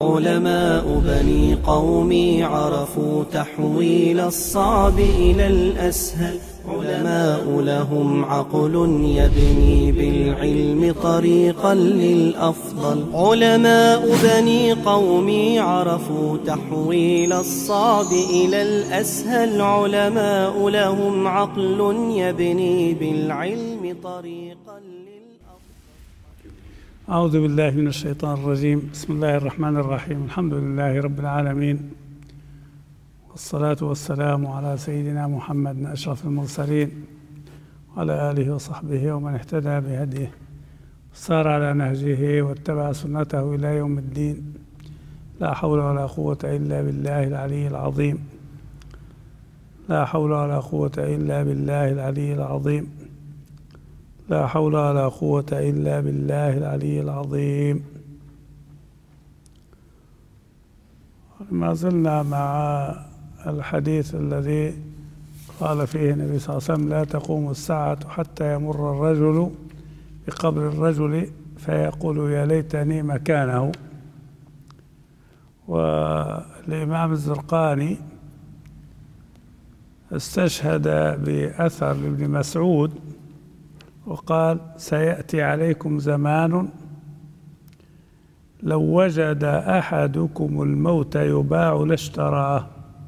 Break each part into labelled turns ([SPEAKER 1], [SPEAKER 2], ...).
[SPEAKER 1] علماء بني قومي عرفوا تحويل الصعب إلى الأسهل. علماء لهم عقل يبني بالعلم طريقا للأفضل. علماء بني قومي عرفوا تحويل الصعب إلى الأسهل. علماء لهم عقل يبني بالعلم طريقا للأفضل.
[SPEAKER 2] أعوذ بالله من الشيطان الرجيم. بسم الله الرحمن الرحيم. الحمد لله رب العالمين، والصلاة والسلام على سيدنا محمد أشرف المرسلين وعلى آله وصحبه ومن اهتدى بهديه وسار على نهجه واتبع سنته إلى يوم الدين. لا حول ولا قوة إلا بالله العلي العظيم. لا حول ولا قوة إلا بالله العلي العظيم. لا حول ولا قوة إلا بالله العلي العظيم. ما زلنا مع الحديث الذي قال فيه النبي صلى الله عليه وسلم: لا تقوم الساعة حتى يمر الرجل بقبر الرجل فيقول يا ليتني مكانه. والإمام الزرقاني استشهد بأثر ابن مسعود وقال: سيأتي عليكم زمان لو وجد أحدكم الموت يباع لاشتراه.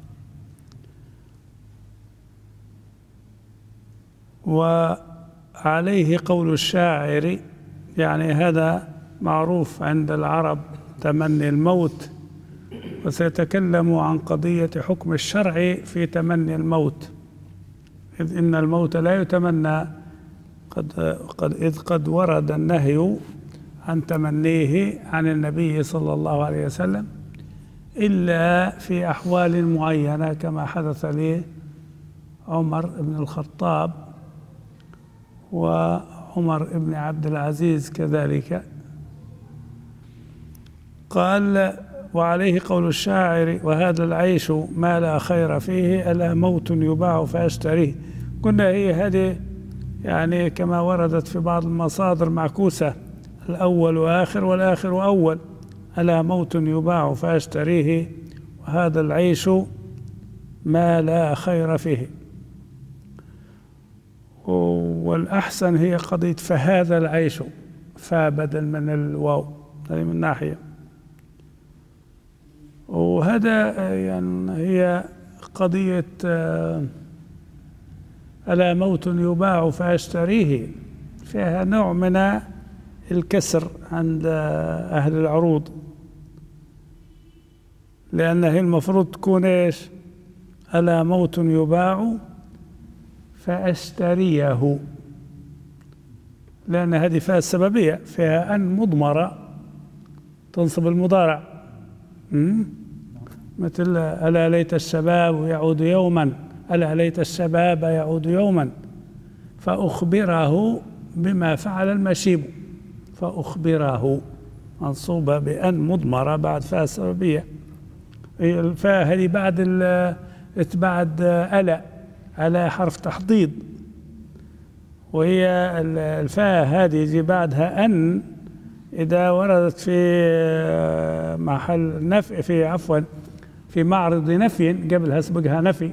[SPEAKER 2] وعليه قول الشاعر، يعني هذا معروف عند العرب تمني الموت، وسيتكلم عن قضية حكم الشرع في تمني الموت، إذ إن الموت لا يتمنى، قد ورد النهي عن تمنيه عن النبي صلى الله عليه وسلم إلا في أحوال معينة، كما حدث لعمر بن الخطاب وعمر بن عبد العزيز كذلك. قال: وعليه قول الشاعر: وهذا العيش ما لا خير فيه ألا موت يباع فأشتريه. قلنا هي هذه يعني كما وردت في بعض المصادر معكوسة، الأول وآخر والآخر أول. ألا موت يباع فأشتريه وهذا العيش ما لا خير فيه. والأحسن هي قضية فهذا العيش، فبدل من الواو، هذه من ناحية. وهذا يعني هي قضية ألا موت يباع فأشتريه، فيها نوع من الكسر عند أهل العروض، لأنها المفروض تكون إيش؟ ألا موت يباع فأشتريه، لأن هذه فيها السببية، فيها أن مضمرة تنصب المضارع، مثل ألا ليت الشباب يعود يوما، ألا ليت الشباب يعود يوما فأخبره بما فعل المشيب، فأخبره منصوبة بأن مضمرة بعد فاء السببية. الفاء هذه بعد ألا حرف تحضيض، وهي الفاء هذه يجي بعدها أن إذا وردت في محل نفي، في معرض نفي قبلها سبقها نفي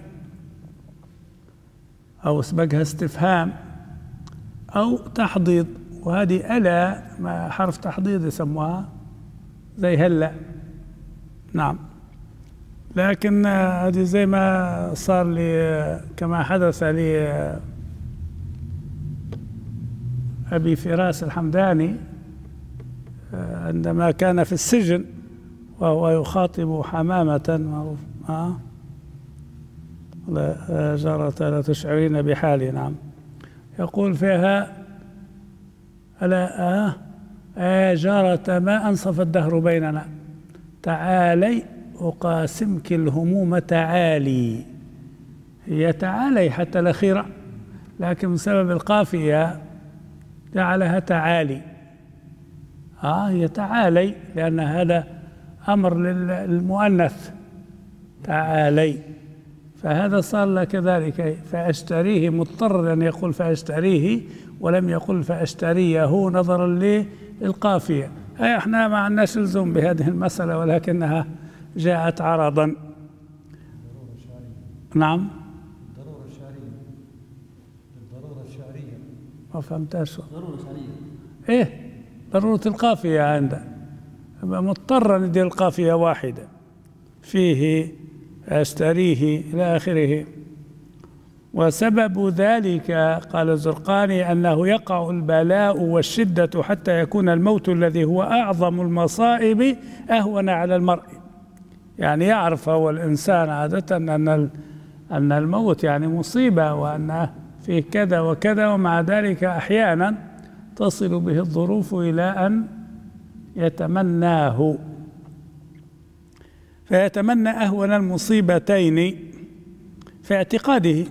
[SPEAKER 2] أو سبقها استفهام أو تحضيض، وهذه ألا حرف تحضيض يسموها زي هلا. نعم، لكن هذه زي ما صار لي، كما حدث لي أبي فراس الحمداني عندما كان في السجن وهو يخاطب حمامة، معروف لا جارة لا تشعرين بحالي. نعم، يقول فيها: ألا جارة ما أنصف الدهر بيننا، تعالي أقاسمك الهموم تعالي. هي تعالي حتى الأخيرة، لكن بسبب القافية جعلها تعالي. هي تعالي لأن هذا أمر للمؤنث، تعالي، فهذا صار له كذلك. فأشتريه مضطر أن يقول فأشتريه ولم يقل فأشتريه نظرا للقافية، احنا ما عندناش لزوم بهذه المسألة، ولكنها جاءت عرضا. نعم.
[SPEAKER 3] الضرورة الشعرية. الضرورة الشعرية.
[SPEAKER 2] ما فهمتهاش.
[SPEAKER 3] ضرورة شعرية.
[SPEAKER 2] ايه ضرورة القافية عنده، مضطر ندير القافية واحدة، فيه أشتريه إلى آخره. وسبب ذلك قال الزرقاني أنه يقع البلاء والشدة حتى يكون الموت الذي هو أعظم المصائب أهون على المرء. يعني يعرف هو الإنسان عادة أن الموت يعني مصيبة، وأن فيه كذا وكذا، ومع ذلك أحيانا تصل به الظروف إلى أن يتمناه، فيتمنى أهون المصيبتين في اعتقاده.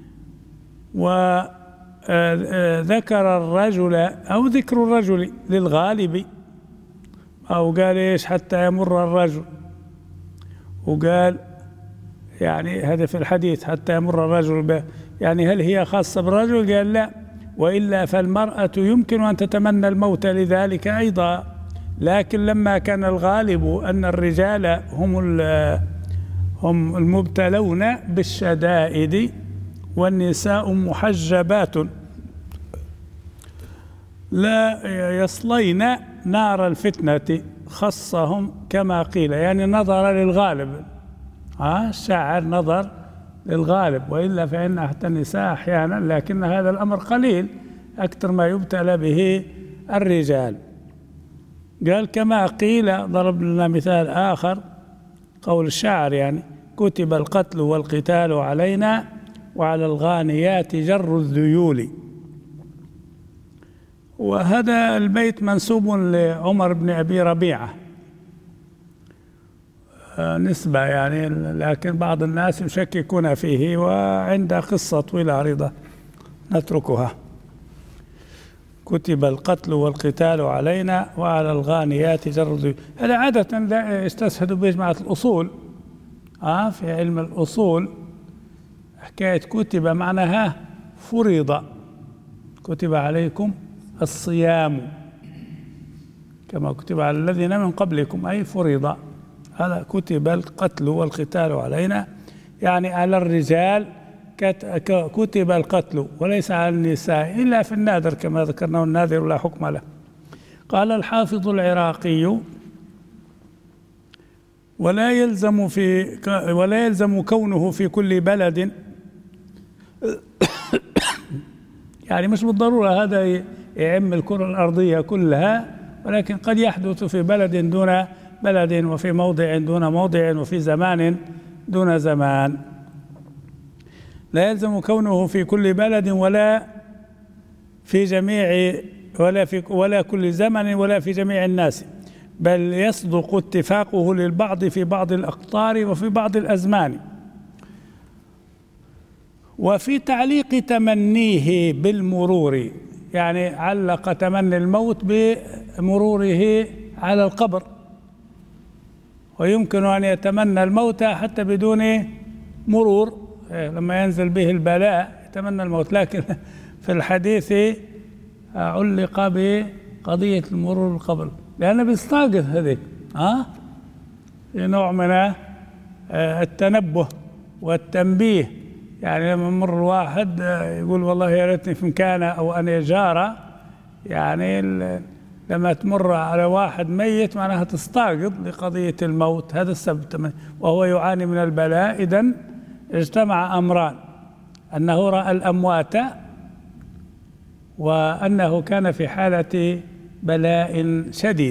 [SPEAKER 2] وذكر الرجل أو ذكر الرجل للغالب، أو قال إيش حتى يمر الرجل، وقال يعني هذا في الحديث حتى يمر الرجل يعني هل هي خاصة بالرجل؟ قال لا، وإلا فالمرأة يمكن أن تتمنى الموت لذلك أيضا، لكن لما كان الغالب أن الرجال هم المبتلون بالشدائد والنساء محجبات لا يصلين نار الفتنة، خصهم كما قيل، يعني نظر للغالب، الشاعر نظر للغالب، وإلا فإن حتى النساء أحيانا، لكن هذا الأمر قليل، أكثر ما يبتلى به الرجال. قال كما قيل، ضرب لنا مثال آخر، قول الشاعر يعني: كتب القتل والقتال علينا وعلى الغانيات جر الذيول. وهذا البيت منسوب لعمر بن أبي ربيعة نسبة يعني، لكن بعض الناس يشككون فيه، وعند قصة طويلة عريضة نتركها. كتب القتل والقتال علينا وعلى الغانيات جر الذيول. هذا عادة لا يستشهد به جماعة الأصول، في علم الأصول حكاية كتب معناها فرض، كتب عليكم الصيام كما كتب على الذين من قبلكم، أي فرض. هذا كتب القتل والقتال علينا، يعني على الرجال كتب القتل، وليس على النساء إلا في النادر كما ذكرنا، النادر لا حكم له. قال الحافظ العراقي: ولا يلزم كونه في كل بلد يعني مش بالضرورة هذا يعم الكرة الأرضية كلها، ولكن قد يحدث في بلد دون بلد، وفي موضع دون موضع، وفي زمان دون زمان. لا يلزم كونه في كل بلد ولا في جميع ولا كل زمن ولا في جميع الناس، بل يصدق اتفاقه للبعض في بعض الأقطار وفي بعض الأزمان. وفي تعليق تمنيه بالمرور، يعني علق تمني الموت بمروره على القبر، ويمكن أن يتمنى الموت حتى بدون مرور، لما ينزل به البلاء يتمنى الموت، لكن في الحديث علق بقضية المرور بالقبر، لأنه بيستاقف هذيك نوع من التنبه والتنبيه. يعني لما مر واحد يقول والله يا ريتني في مكانه أو أنا جارة، يعني لما تمر على واحد ميت معناها تستاقظ لقضية الموت، هذا السبب، وهو يعاني من البلاء. إذن اجتمع أمران: أنه رأى الأموات، وأنه كان في حالة بلاء شديد.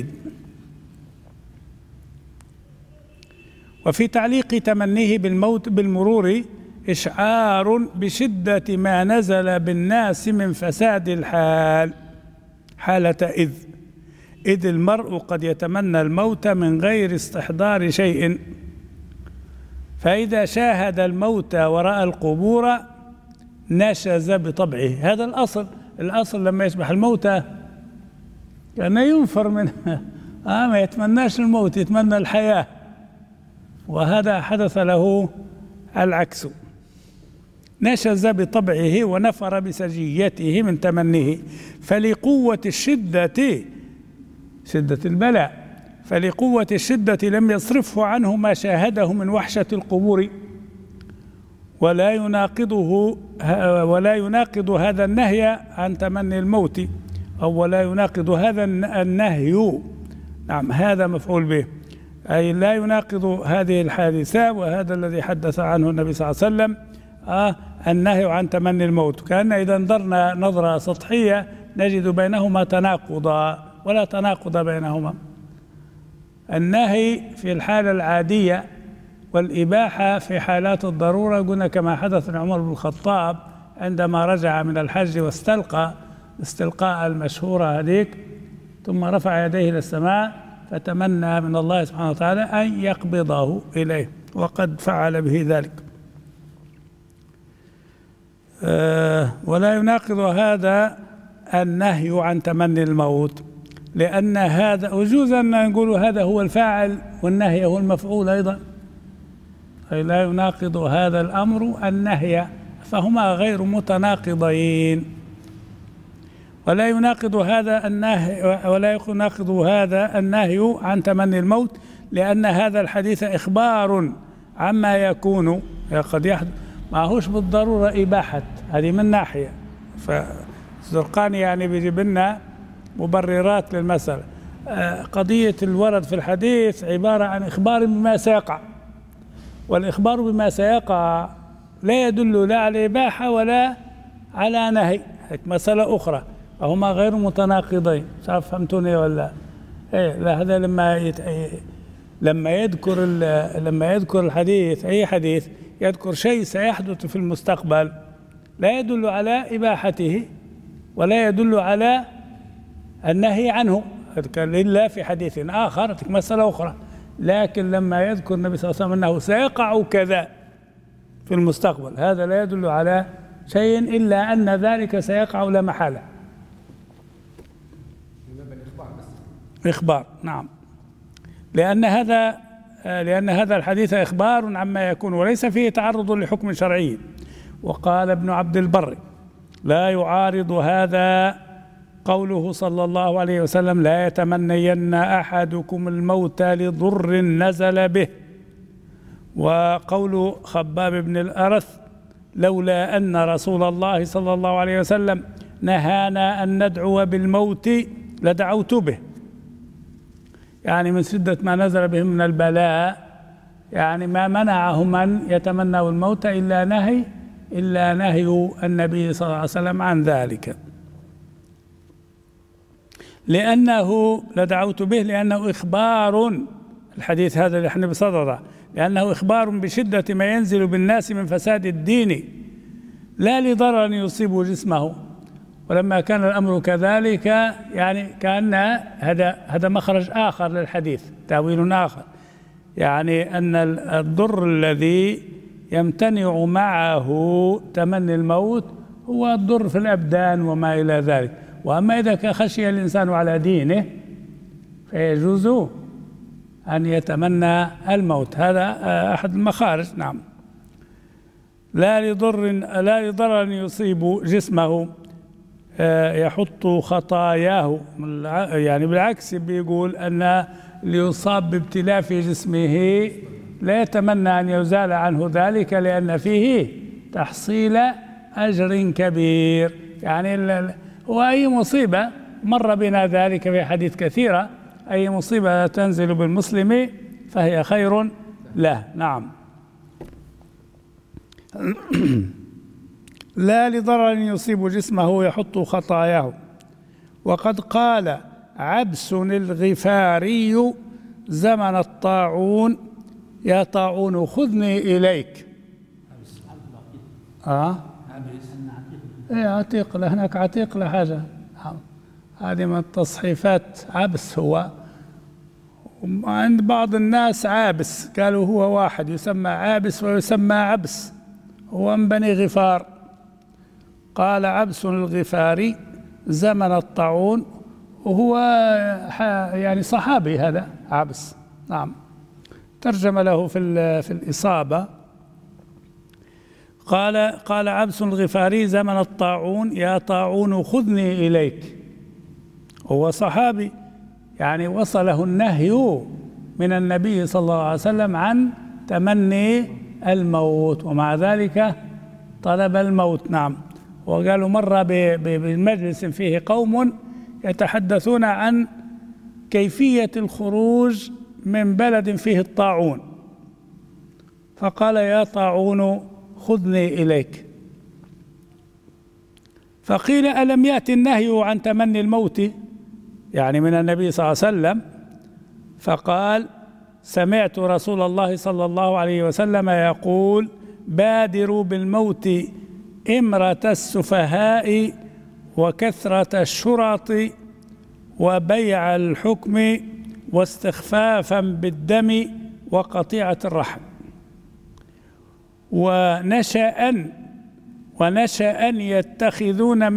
[SPEAKER 2] وفي تعليق تمنيه بالموت بالمرور إشعار بشدة ما نزل بالناس من فساد الحال حالة إذ المرء قد يتمنى الموت من غير استحضار شيء، فإذا شاهد الموت ورأى القبور نشز بطبعه. هذا الأصل لما يصبح الموتى كان ينفر منه، ما يتمناش الموت، يتمنى الحياة، وهذا حدث له العكس، نشز بطبعه ونفر بسجيته من تمنيه. فلقوة الشدة شدة البلاء. فلقوة الشدة لم يصرفه عنه ما شاهده من وحشة القبور، ولا يناقض هذا النهي عن تمني الموت، أو ولا يناقض هذا النهي، نعم هذا مفعول به، أي لا يناقض هذه الحادثة وهذا الذي حدث عنه النبي صلى الله عليه وسلم النهي عن تمني الموت. كأن إذا نظرنا نظرة سطحية نجد بينهما تناقضا، ولا تناقض بينهما. النهي في الحالة العادية والإباحة في حالات الضرورة، قلنا كما حدث لعمر بن الخطاب عندما رجع من الحج واستلقى استلقاء المشهورة هذيك، ثم رفع يديه إلى السماء فتمنى من الله سبحانه وتعالى أن يقبضه إليه، وقد فعل به ذلك. ولا يناقض هذا النهي عن تمني الموت، لأن هذا وجوزا نقول هذا هو الفاعل والنهي هو المفعول أيضا، أي لا يناقض هذا الأمر النهي، فهما غير متناقضين. ولا يناقض هذا النهي عن تمني الموت، لأن هذا الحديث إخبار عما يكون قد يحدث، ما هوش بالضرورة إباحة، هذه من ناحية. فالزرقاني يعني بيجيب لنا مبررات للمسألة. قضية الورد في الحديث عبارة عن إخبار بما سيقع، والإخبار بما سيقع لا يدل لا على إباحة ولا على نهي، مسألة أخرى، فهما غير متناقضين. شاف فهمتوني ولا إيه؟ لا، هذا لما يذكر الحديث، أي حديث يذكر شيء سيحدث في المستقبل لا يدل على إباحته ولا يدل على النهي عنه، إلا في حديث آخر مسألة أخرى. لكن لما يذكر النبي صلى الله عليه وسلم أنه سيقع كذا في المستقبل، هذا لا يدل على شيء إلا أن ذلك سيقع لا محالة. إخبار، نعم، لأن هذا الحديث إخبار عما يكون وليس فيه تعرض لحكم شرعي. وقال ابن عبد البر: لا يعارض هذا قوله صلى الله عليه وسلم: لا يتمنين أحدكم الموت لضر نزل به، وقول خباب بن الأرث: لولا أن رسول الله صلى الله عليه وسلم نهانا أن ندعو بالموت لدعوت به، يعني من شدة ما نزل بهم من البلاء، يعني ما منعهم أن يتمنوا الموت إلا نهي النبي صلى الله عليه وسلم عن ذلك. لأنه لدعوت به، لأنه إخبار، الحديث هذا اللي احنا بصدده، لأنه إخبار بشدة ما ينزل بالناس من فساد الدين، لا لضرر يصيب جسمه. ولما كان الأمر كذلك يعني كأن هذا مخرج آخر للحديث، تأويل آخر، يعني أن الضر الذي يمتنع معه تمني الموت هو الضر في الأبدان وما إلى ذلك. وأما إذا خشي الإنسان على دينه فيجوز أن يتمنى الموت، هذا أحد المخارج. نعم، لا لضرر يصيب جسمه يحط خطاياه، يعني بالعكس بيقول أن ليصاب بابتلاء في جسمه لا يتمنى أن يزال عنه ذلك، لأن فيه تحصيل أجر كبير. يعني وأي مصيبة مر بنا ذلك في حديث كثيرة، أي مصيبة تنزل بالمسلم فهي خير له. نعم، لا لضرر يصيب جسمه يحط خطاياه. وقد قال عبس الغفاري زمن الطاعون: يا طاعون خذني إليك. إيه عتيق، هناك عتيق لحاجة، هذه من التصحيفات. عبس هو، عند بعض الناس عابس، قالوا هو واحد يسمى عابس ويسمى عبس، هو من بني غفار. قال عبس الغفاري زمن الطاعون، وهو يعني صحابي هذا عبس. نعم، ترجم له في الإصابة. قال عبس الغفاري زمن الطاعون: يا طاعون خذني إليك. هو صحابي، يعني وصله النهي من النبي صلى الله عليه وسلم عن تمني الموت، ومع ذلك طلب الموت. نعم. وقالوا مرة بمجلس فيه قوم يتحدثون عن كيفية الخروج من بلد فيه الطاعون، فقال: يا طاعون خذني إليك. فقيل: ألم يأتي النهي عن تمني الموت يعني من النبي صلى الله عليه وسلم؟ فقال: سمعت رسول الله صلى الله عليه وسلم يقول: بادروا بالموت إمرة السفهاء وكثرة الشرط وبيع الحكم واستخفافا بالدم وقطيعة الرحم. ونشأ يتخذون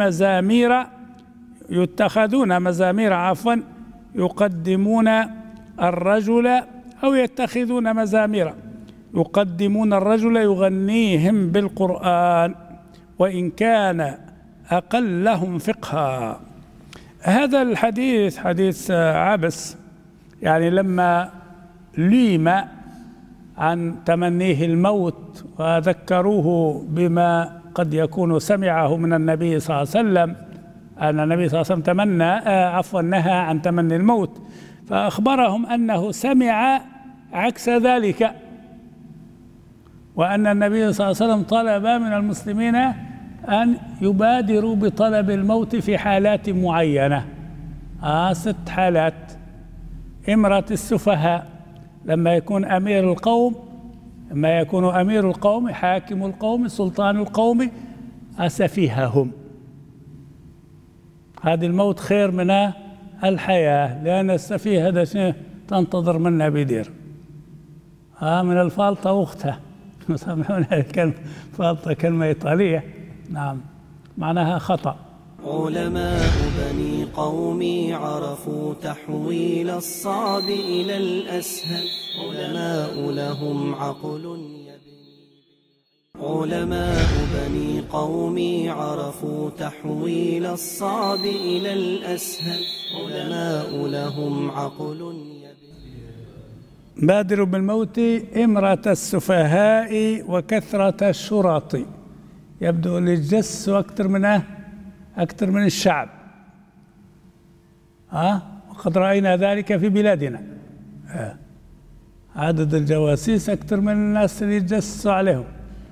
[SPEAKER 2] مزامير يقدمون الرجل، أو يتخذون مزامير يقدمون الرجل يغنيهم بالقرآن وإن كان أقلهم فقها. هذا الحديث حديث عبس، يعني لما ليم عن تمنيه الموت وذكروه بما قد يكون سمعه من النبي صلى الله عليه وسلم، أن النبي صلى الله عليه وسلم نهى عن تمني الموت، فأخبرهم أنه سمع عكس ذلك، وأن النبي صلى الله عليه وسلم طلب من المسلمين أن يبادروا بطلب الموت في حالات معينة، 6 حالات. إمرة السفهاء، لما يكون أمير القوم حاكم القوم سلطان القوم سفيههم، هذه الموت خير من الحياة، لأن السفيه هذا شيء تنتظر منه بدير، من الفالطة وقتها سامحوني الكلمة، فالطة كلمة إيطالية، نعم معناها خطأ.
[SPEAKER 1] علماء بني قومي عرفوا تحويل الصعب إلى الأسهل، علماء لهم عقل علماء بني قومي عرفوا تحويل الصعب إلى الأسهل، علماء لهم عقل
[SPEAKER 2] بادروا بالموت إمرة السفهاء وكثرة الشرط. يبدو الجس أكثر من الشعب، وقد رأينا ذلك في بلادنا، عدد الجواسيس أكثر من الناس اللي يتجسسوا عليهم،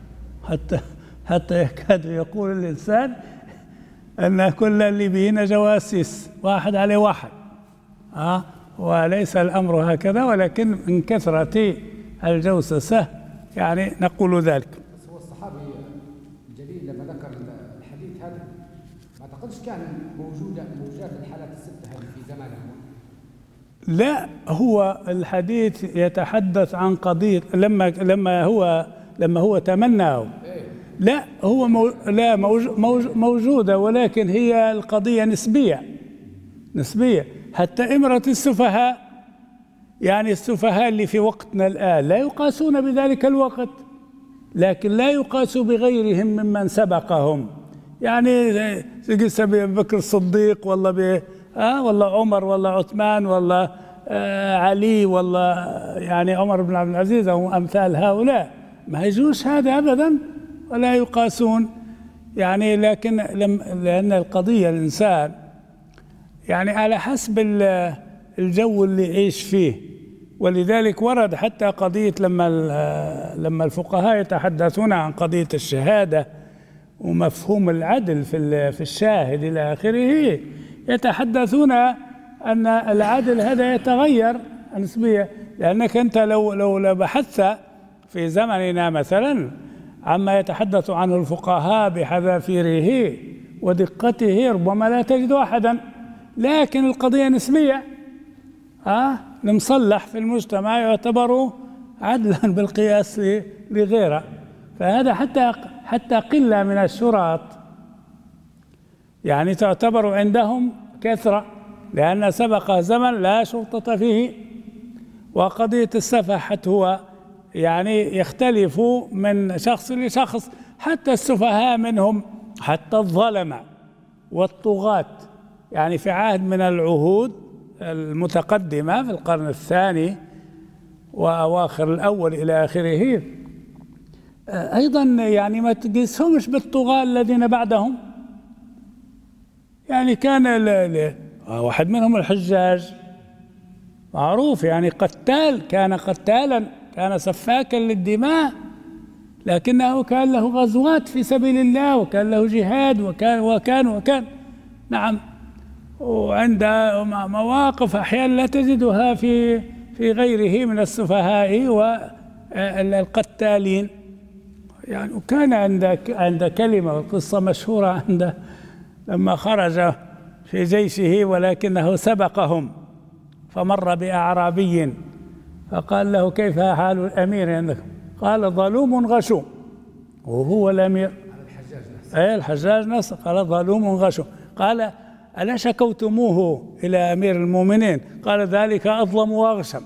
[SPEAKER 2] حتى يكاد يقول الإنسان أن كل الليبيين جواسيس، واحد عليه واحد، وليس الأمر هكذا، ولكن من كثرة الجوسسة يعني نقول ذلك.
[SPEAKER 4] هو الصحابي الجليل لما ذكر الحديث هذا ما أعتقدش كان موجودات الحالات الستة هذه في زمانه.
[SPEAKER 2] لا، هو الحديث يتحدث عن قضية لما هو تمناه. لا، هو موجودة، ولكن هي القضية نسبية. حتى إمرة السفهاء، يعني السفهاء اللي في وقتنا الآن لا يقاسون بذلك الوقت، لكن لا يقاسوا بغيرهم ممن سبقهم، يعني قصة بكر الصديق والله عمر والله عثمان والله علي والله يعني عمر بن عبد العزيز أو أمثال هؤلاء، ما يجوز هذا أبدا ولا يقاسون، يعني لكن لأن القضية الإنسان يعني على حسب الجو اللي يعيش فيه، ولذلك ورد حتى قضية لما الفقهاء يتحدثون عن قضية الشهادة ومفهوم العدل في الشاهد إلى آخره، يتحدثون أن العدل هذا يتغير نسبيا، لأنك أنت لو بحثت في زمننا مثلا عما يتحدث عنه الفقهاء بحذافيره ودقته ربما لا تجد أحدا، لكن القضية نسبية، المصلح في المجتمع يعتبر عدلا بالقياس لغيره، فهذا حتى قلة من الشرط يعني تعتبر عندهم كثرة، لأن سبق زمن لا شرطة فيه. وقضية السفاحة هو يعني يختلف من شخص لشخص، حتى السفهاء منهم حتى الظلمة والطغاة، يعني في عهد من العهود المتقدمة في القرن الثاني وأواخر الأول إلى آخره، أيضا يعني ما تقيسهمش بالطغاة الذين بعدهم. يعني كان واحد منهم الحجاج معروف، يعني قتال، كان قتالا، كان سفاكا للدماء، لكنه كان له غزوات في سبيل الله، وكان له جهاد، وكان نعم، وعنده مواقف أحيانا لا تجدها في غيره من السفهاء والقتالين. يعني وكان عند كلمة، قصة مشهورة عنده لما خرج في جيشه ولكنه سبقهم، فمر بأعرابي فقال له: كيف حال الأمير عندكم؟ قال: ظلوم غشوم. وهو الأمير الحجاج نفسه قال: ظلوم غشوم. قال: ألا شكوتموه إلى أمير المؤمنين؟ قال: ذلك أظلم وأغشم.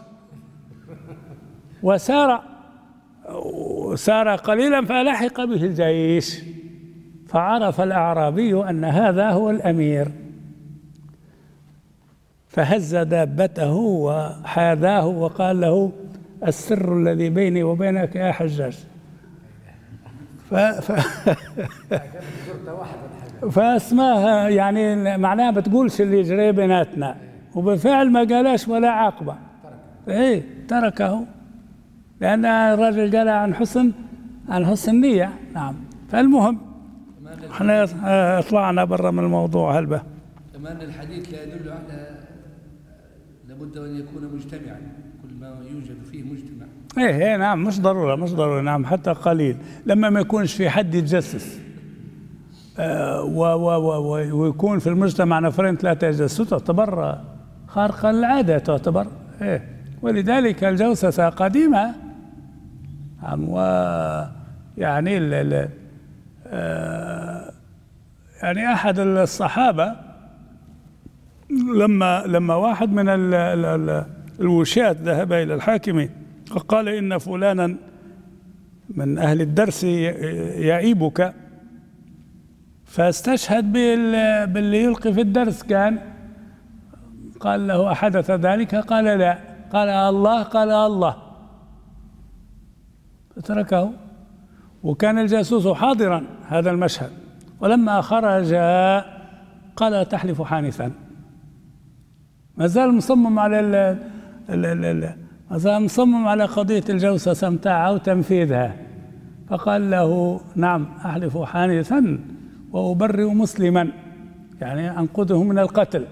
[SPEAKER 2] وسار قليلا فلحق به الجيش، فعرف الأعرابي أن هذا هو الأمير، فهز دابته وحاذاه وقال له: السر الذي بيني وبينك يا حجاج. فاسماها يعني معناها بتقولش اللي يجري بيناتنا، وبالفعل ما قالش ولا عاقبة، تركه، لأن الرجل قال عن حسن نية. نعم. فالمهم احنا طلعنا برا من الموضوع هلبة.
[SPEAKER 5] كمان الحديث لا يدل على لابد أن يكون مجتمعا، كل ما يوجد فيه مجتمع.
[SPEAKER 2] ايه نعم، مش ضرورة نعم، حتى قليل، لما ما يكونش في حد يتجسس ويكون في المجتمع نفرين ثلاثة يتجسسوا، تعتبر خارقة للعادة، تعتبر ولذلك الجوسسة قديمة. ويعني يعني أحد الصحابة لما واحد من الوشاة ذهب إلى الحاكم فقال: إن فلانا من أهل الدرس يعيبك، فاستشهد باللي يلقي في الدرس. قال له: أحدث ذلك؟ قال: لا. قال: الله. قال: الله. فتركه. وكان الجاسوس حاضرا هذا المشهد، ولما خرج قال: تحلف حانثا. ما زال مصمم على قضية الجوسسة متاعها وتنفيذها. فقال له: نعم، أحلف حانثا وأبرئ مسلما، يعني أنقذه من القتل.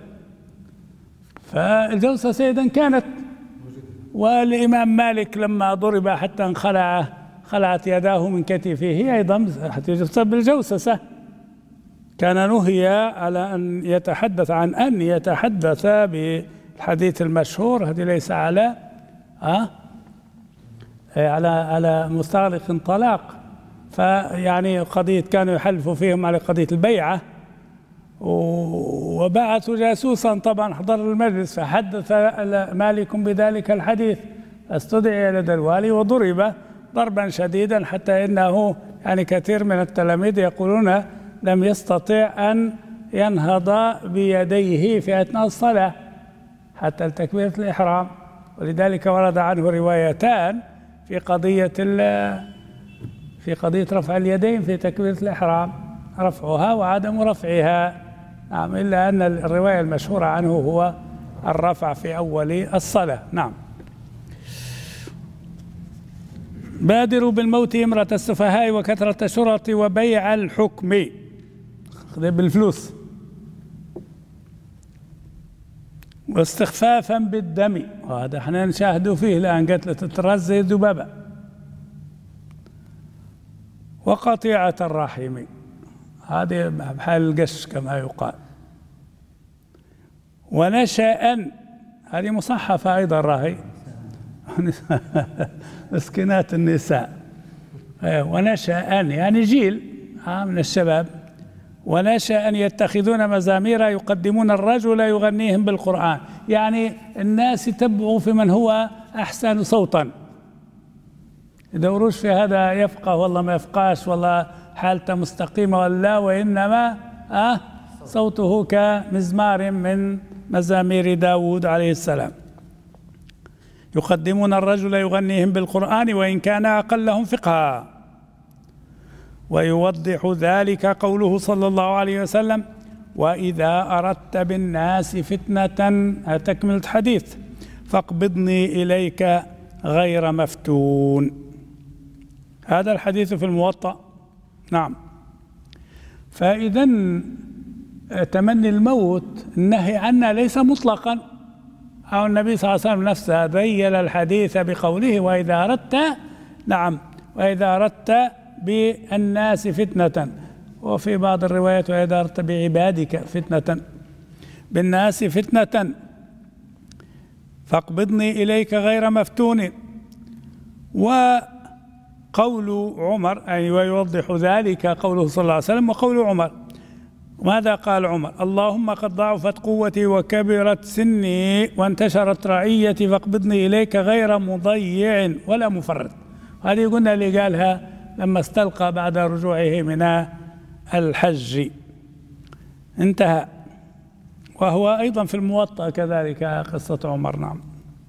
[SPEAKER 2] فالجوسسة إذن كانت. والإمام مالك لما ضرب حتى خلعت يداه من كتفه أيضا حتى يجسد بالجوسسة، كان نهي على أن يتحدث عن أن يتحدث بالحديث المشهور، هذه ليس على مستغلق طلاق. فيعني قضية كانوا يحلفوا فيهم على قضية البيعة، وبعثوا جاسوسا طبعا حضر المجلس، فحدث مالك بذلك الحديث، استدعي لدى الوالي وضرب ضربا شديدا، حتى إنه يعني كثير من التلاميذ يقولون لم يستطع أن ينهض بيديه في أثناء الصلاة حتى التكبيرة الإحرام. ولذلك ورد عنه روايتان في قضية رفع اليدين في تكبيرة الإحرام، رفعها وعدم رفعها. نعم، إلا أن الرواية المشهورة عنه هو الرفع في أول الصلاة. نعم. بادروا بالموت إمرة السفهاء وكثرة الشرط وبيع الحكم، بالفلوس، واستخفافا بالدم، وهذا احنا نشاهد فيه الآن، قتلة التراس زي الذبابة، وقطيعة الرحم، هذه بحال القش كما يقال، ونشأ، هذه مصحفة أيضا راهي مسكنات النساء. ونشأ يعني جيل من الشباب، ونشأ أن يتخذون مزامير يقدمون الرجل يغنيهم بالقرآن، يعني الناس يتبعوا في من هو أحسن صوتا، يدوروش في هذا يفقه والله ما يفقاش، والله حالته مستقيمة ولا، وإنما صوته كمزمار من مزامير داود عليه السلام. يقدمون الرجل يغنيهم بالقرآن وإن كان أقلهم فقها. ويوضح ذلك قوله صلى الله عليه وسلم: وإذا أردت بالناس فتنة، تكملة حديث، فاقبضني إليك غير مفتون. هذا الحديث في الموطأ. نعم. فإذا تمني الموت النهي عنه ليس مطلقا، أو النبي صلى الله عليه وسلم نفسه ذيل الحديث بقوله: وإذا أردت، نعم، وإذا أردت بالناس فتنة، وفي بعض الروايات: وإذا أردت بعبادك فتنة، بالناس فتنة فاقبضني إليك غير مفتون. وقول عمر، أي ويوضح ذلك قوله صلى الله عليه وسلم وقول عمر. ماذا قال عمر؟ اللهم قد ضعفت قوتي وكبرت سني وانتشرت رعيتي فاقبضني إليك غير مضيع ولا مفرط. هذه قلنا اللي قالها لما استلقى بعد رجوعه من الحج. انتهى. وهو أيضا في الموطأ كذلك قصة عمر. نعم.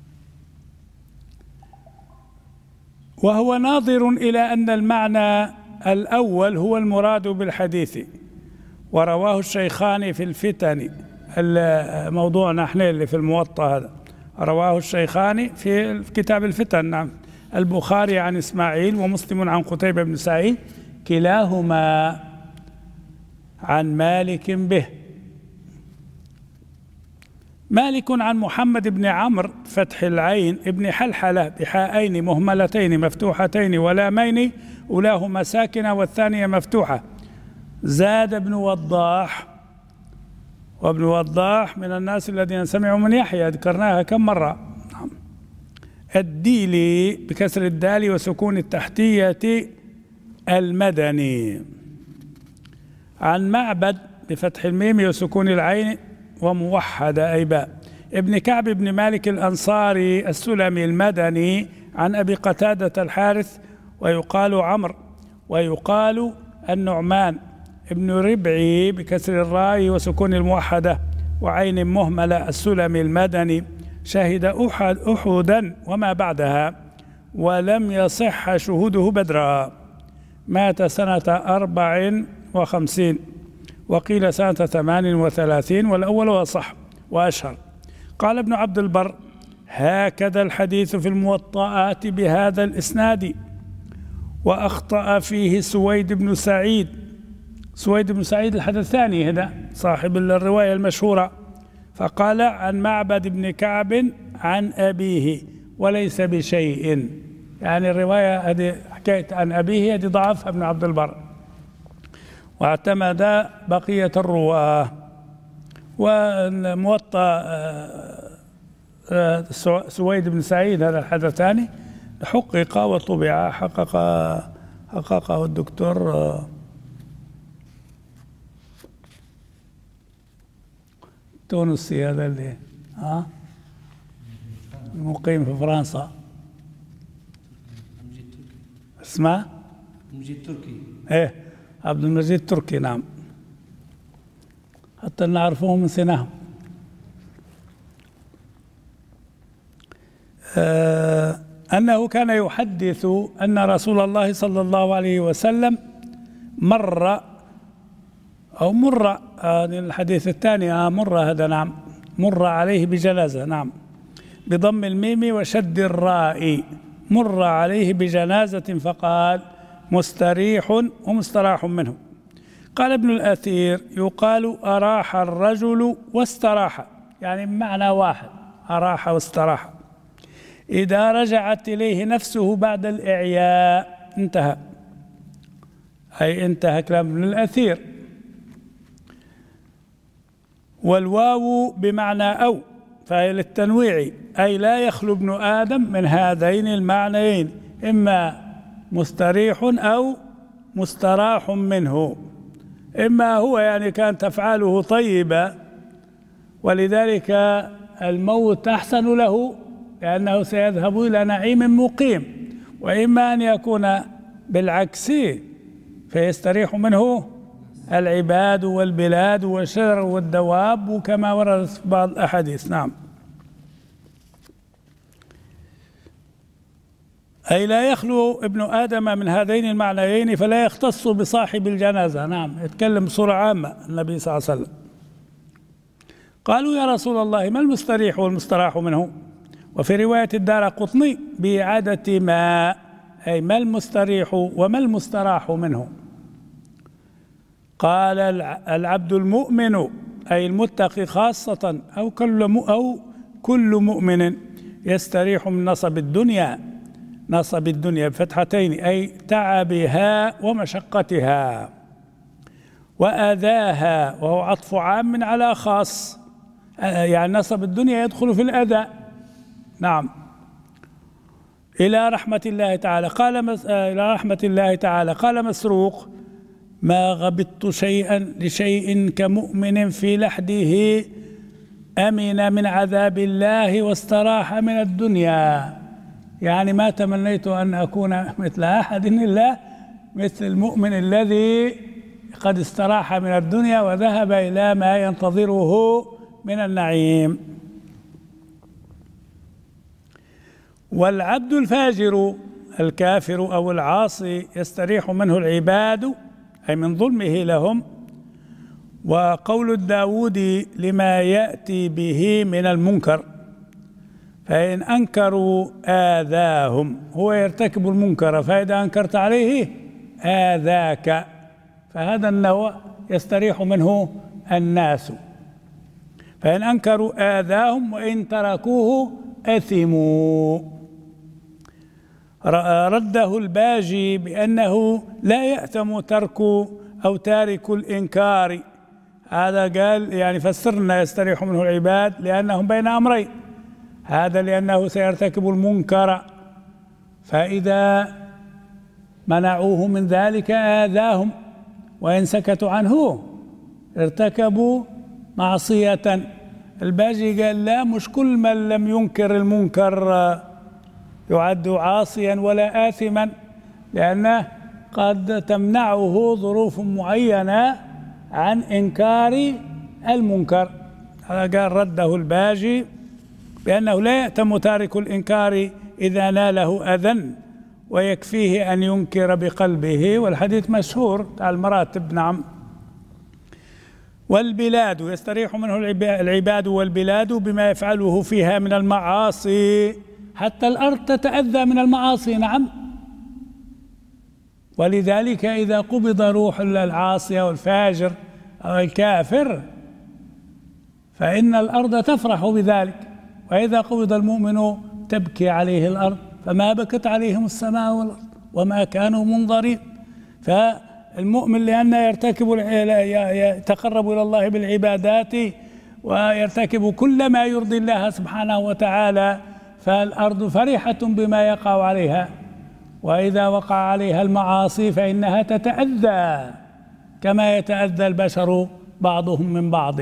[SPEAKER 2] وهو ناظر إلى أن المعنى الأول هو المراد بالحديث. ورواه الشيخان في الفتن، موضوعنا احنا اللي في الموطأ هذا، رواه الشيخان في كتاب الفتن. نعم. البخاري عن إسماعيل ومسلم عن قتيبة بن سعيد كلاهما عن مالك به. مالك عن محمد بن عمرو فتح العين ابن حلحلة بحائين مهملتين مفتوحتين ولامين أولاهما ساكنة والثانية مفتوحة. زاد ابن وضاح، وابن وضاح من الناس الذين سمعوا من يحيى، ذكرناها كم مرة. الديلي بكسر الدال وسكون التحتية المدني. عن معبد بفتح الميم وسكون العين وموحدة أي باء، ابن كعب بن مالك الأنصاري السلمي المدني عن أبي قتادة الحارث ويقال عمرو ويقال النعمان ابن ربعي بكسر الراء وسكون الموحدة وعين مهملة السلمي المدني. شهد أحدا وما بعدها ولم يصح شهوده بدرا. مات سنة 54 وقيل سنة 38 والأول وصح وأشهر. قال ابن عبد البر: هكذا الحديث في الموطئات بهذا الإسناد. وأخطأ فيه سويد بن سعيد. سويد بن سعيد الحدث الثاني هذا صاحب الرواية المشهورة، فقال عن معبد بن كعب عن أبيه وليس بشيء. يعني الرواية هذه حكاية عن أبيه هذه ضعفها ابن عبد البر، واعتمد بقية الرواة. والموطأ سويد بن سعيد هذا الحدث الثاني حقق وطبع، حققه الدكتور تونسي هذا اللي مقيم في فرنسا، اسمه
[SPEAKER 5] مجيد تركي.
[SPEAKER 2] ايه، عبد المجيد تركي. نعم. حتى نعرفه من سنهم. أنه كان يحدث أن رسول الله صلى الله عليه وسلم مر الحديث الثاني مر هذا. نعم. مر عليه بجنازة. نعم. بضم الميم وشد الراء. مر عليه بجنازة فقال: مستريح ومستراح منه. قال ابن الأثير: يقال أراح الرجل واستراح، يعني بمعنى واحد، أراح واستراح، إذا رجعت إليه نفسه بعد الإعياء. انتهى. أي انتهى كلام ابن الأثير. والواو بمعنى أو، فهي للتنويع، أي لا يخلو ابن آدم من هذين المعنيين، إما مستريح أو مستراح منه. إما هو يعني كانت أفعاله طيبة ولذلك الموت أحسن له لأنه سيذهب إلى نعيم مقيم، وإما أن يكون بالعكس فيستريح منه العباد والبلاد والشجر والدواب كما ورد في بعض الأحاديث. نعم. أي لا يخلو ابن آدم من هذين المعنيين فلا يختص بصاحب الجنازة. نعم، يتكلم بصورة عامة النبي صلى الله عليه وسلم. قالوا يا رسول الله ما المستريح والمستراح منه؟ وفي رواية الدارقطني بإعادة ما، أي ما المستريح وما المستراح منه؟ قال العبد المؤمن أي المتقي خاصة أو كل مؤمن يستريح من نصب الدنيا بفتحتين، أي تعبها ومشقتها، وأذاها، وهو عطف عام على خاص، يعني نصب الدنيا يدخل في الأذى. نعم. إلى رحمة الله تعالى قال مسروق ما غبطت لشيء كمؤمن في لحده أمن من عذاب الله واستراح من الدنيا. يعني ما تمنيت أن أكون مثل أحد إلا مثل المؤمن الذي قد استراح من الدنيا وذهب إلى ما ينتظره من النعيم. والعبد الفاجر الكافر أو العاصي يستريح منه العباد أي من ظلمه لهم. وقول الداودي لما يأتي به من المنكر، فإن أنكروا آذاهم، هو يرتكب المنكر فإذا أنكرت عليه آذاك، فهذا النوع يستريح منه الناس. فإن أنكروا آذاهم وإن تركوه أثموا. رده الباجي بأنه لا يأثم تارك الإنكار. هذا قال يعني فسرنا يستريح منه العباد لأنهم بين أمرين، هذا لأنه سيرتكب المنكر فإذا منعوه من ذلك آذاهم، وإن سكتوا عنه ارتكبوا معصية. الباجي قال لا، مش كل من لم ينكر المنكر يعد عاصيا ولا آثما، لأنه قد تمنعه ظروف معينة عن إنكار المنكر. هذا قال رده الباجي بأنه لا يأتم تارك الإنكار إذا ناله أذى ويكفيه أن ينكر بقلبه، والحديث مشهور على المراتب. نعم. والبلاد يستريح منه العباد والبلاد بما يفعله فيها من المعاصي، حتى الأرض تتأذى من المعاصي. نعم. ولذلك إذا قبض روح العاصي أو الفاجر أو الكافر فإن الأرض تفرح بذلك، وإذا قبض المؤمن تبكي عليه الأرض، فما بكت عليهم السماء والأرض وما كانوا منظرين. فالمؤمن لأنه يتقرب إلى الله بالعبادات ويرتكب كل ما يرضي الله سبحانه وتعالى، فالأرض فرحة بما يقع عليها، وإذا وقع عليها المعاصي فإنها تتأذى كما يتأذى البشر بعضهم من بعض.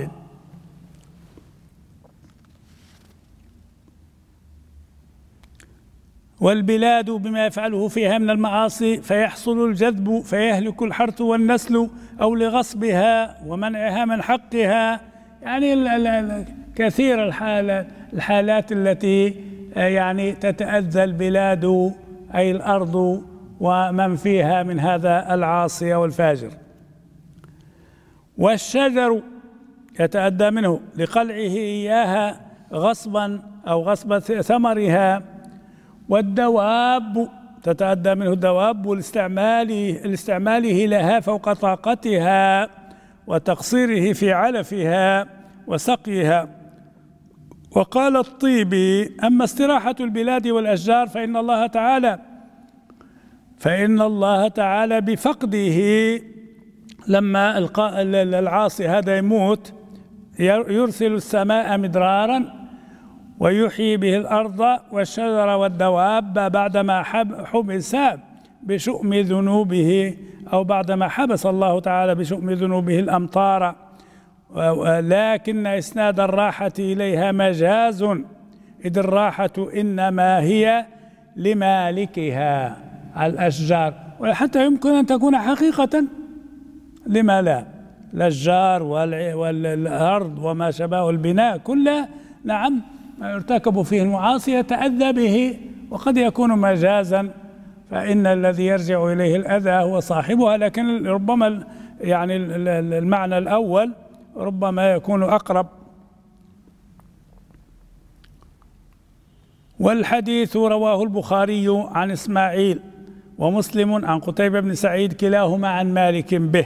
[SPEAKER 2] والبلاد بما يفعله فيها من المعاصي فيحصل الجذب فيهلك الحرث والنسل أو لغصبها ومنعها من حقها. يعني كثير الحالات التي يعني تتأذى البلاد أي الأرض ومن فيها من هذا العاصي والفاجر. والشجر يتأذى منه لقلعه إياها غصبا أو غصب ثمرها. والدواب تتأذى منه الدواب لاستعماله لها فوق طاقتها وتقصيره في علفها وسقيها. وقال الطيبي أما استراحة البلاد والأشجار فإن الله تعالى بفقده لما العاصي هذا يموت يرسل السماء مدرارا ويحيي به الأرض والشجر والدواب بعدما حبس بشؤم ذنوبه، أو بعدما حبس الله تعالى بشؤم ذنوبه الأمطار. لكن إسناد الراحة إليها مجاز، إذ الراحة إنما هي لمالكها الأشجار، وحتى يمكن أن تكون حقيقة، لما لا؟ الأشجار والأرض وما شابه البناء كله، نعم، ما يرتكب فيه المعاصي يتأذى به، وقد يكون مجازا، فإن الذي يرجع إليه الأذى هو صاحبها، لكن ربما يعني المعنى الأول ربما يكون أقرب. والحديث رواه البخاري عن إسماعيل ومسلم عن قتيبة بن سعيد كلاهما عن مالك به.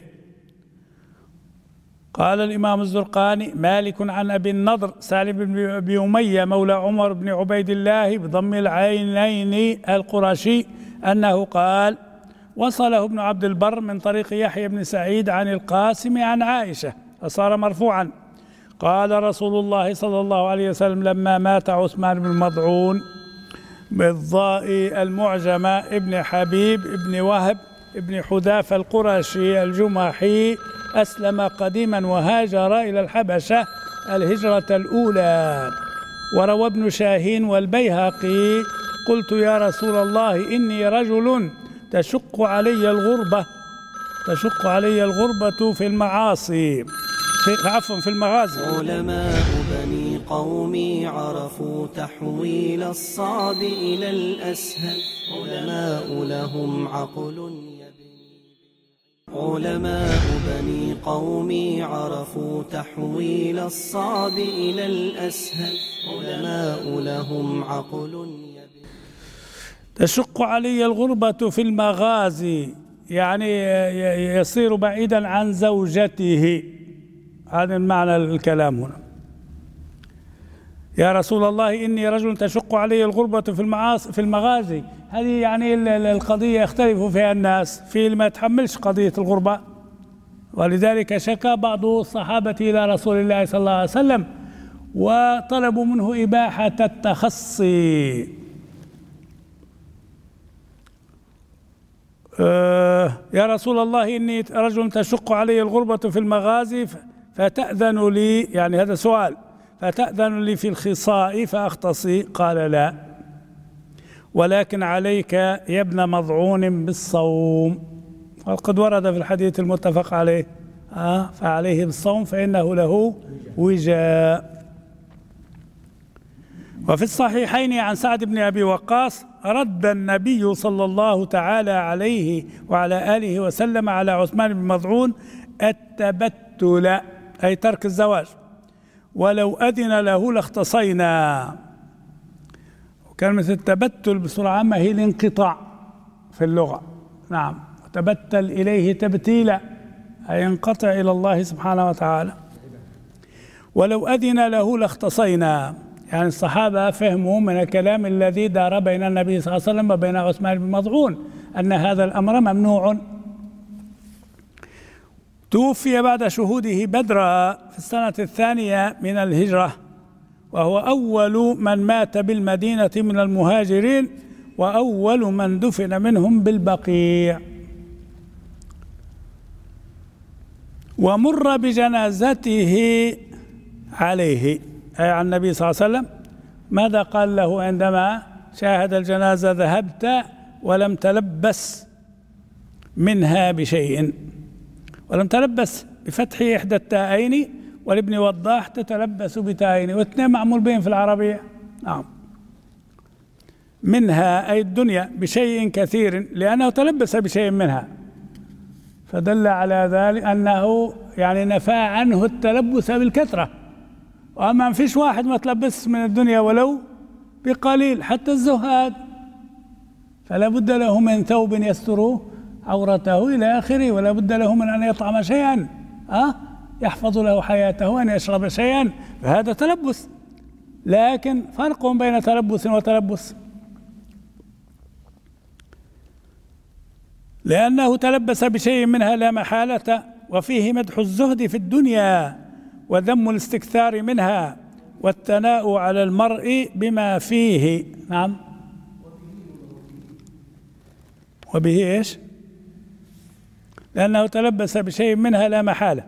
[SPEAKER 2] قال الإمام الزرقاني: مالك عن أبي النضر سالم بن أبي أمية مولى عمر بن عبيد الله بضم العينين القرشي أنه قال: وصله ابن عبد البر من طريق يحيى بن سعيد عن القاسم عن عائشة، فصار مرفوعا: قال رسول الله صلى الله عليه وسلم لما مات عثمان بن مضعون بالضاء المعجمة ابن حبيب ابن وهب ابن حذافة القرشي الجمحي، أسلم قديما وهاجر إلى الحبشة الهجرة الأولى. وروى ابن شاهين والبيهقي: قلت يا رسول الله إني رجل تشق علي الغربة في المعاصي، في المغازي.
[SPEAKER 1] علماء بني قومي عرفوا تحويل الصعب إلى الأسهل، علماء لهم عقل علماء بني قومي عرفوا تحويل الصعب إلى الأسهل، علماء لهم عقل
[SPEAKER 2] تشق علي الغربة في المغازي، يعني يصير بعيدا عن زوجته، هذا المعنى الكلام هنا. يا رسول الله إني رجل تشق علي الغربة في المغازي، هذه يعني القضية يختلف فيها الناس، في اللي ما يتحملش قضية الغربة، ولذلك شكى بعض الصحابة إلى رسول الله صلى الله عليه وسلم وطلبوا منه إباحة التخصي. يا رسول الله إني رجل تشق علي الغربة في المغازي فتأذن لي، يعني هذا سؤال، فتأذن لي في الخصاء فأختصي؟ قال لا، ولكن عليك يا ابن مضعون بالصوم، وقد ورد في الحديث المتفق عليه فعليه بالصوم فإنه له وجاء. وفي الصحيحين عن سعد بن أبي وقاص: رد النبي صلى الله تعالى عليه وعلى آله وسلم على عثمان بن مضعون التبتل، أي ترك الزواج، ولو أذن له لاختصينا. وكلمة التبتل بصورة عامة هي الانقطاع في اللغة، نعم، وتبتل إليه تبتيلا، أي ينقطع إلى الله سبحانه وتعالى. ولو أذن له لاختصينا، يعني الصحابة فهموا من الكلام الذي دار بين النبي صلى الله عليه وسلم وبين عثمان بن مضعون أن هذا الأمر ممنوع. توفي بعد شهوده بدرا في السنة 2 من الهجرة، وهو أول من مات بالمدينة من المهاجرين، وأول من دفن منهم بالبقيع. ومر بجنازته عليه، أي عن النبي صلى الله عليه وسلم. ماذا قال له عندما شاهد الجنازة؟ ذهبت ولم تلبس منها بشيء. ولم تلبس بفتح إحدى التاءين، والابن وضاح تتلبس بتاءين، واثنين معمول بهم في العربية، نعم. منها أي الدنيا بشيء كثير، لأنه تلبس بشيء منها، فدل على ذلك أنه يعني نفى عنه التلبس بالكثرة. وأما ما فيش واحد ما تلبس من الدنيا ولو بقليل، حتى الزهاد فلا بد له من ثوب يستر عورته إلى آخره، ولا بد له من أن يطعم شيئا يحفظ له حياته، أن يشرب شيئا، فهذا تلبس. لكن فرق بين تلبس وتلبس، لأنه تلبس بشيء منها لا محالة، وفيه مدح الزهد في الدنيا وذم الاستكثار منها والثناء على المرء بما فيه، نعم. وبه إيش؟ لأنه تلبس بشيء منها لا محالة.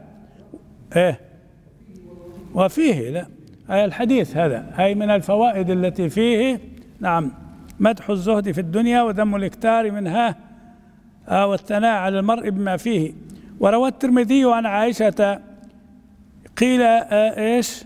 [SPEAKER 2] وفيه، لا، هذا الحديث هذا هي من الفوائد التي فيه، نعم، مدح الزهد في الدنيا وذم الاكثار منها والثناء على المرء بما فيه. وروى الترمذي عن عائشة قيل إيش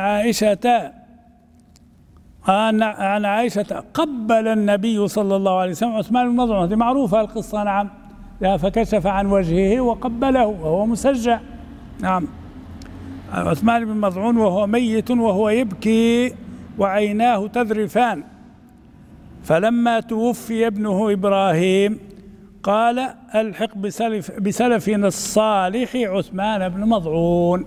[SPEAKER 2] عن عائشة قبل النبي صلى الله عليه وسلم عثمان بن مظعون، هذه معروفة القصة. نعم، فكشف عن وجهه وقبله وهو مسجع. نعم، عثمان بن مظعون وهو ميت وهو يبكي وعيناه تذرفان، فلما توفي ابنه إبراهيم قال الحق بسلفنا الصالح عثمان بن مظعون.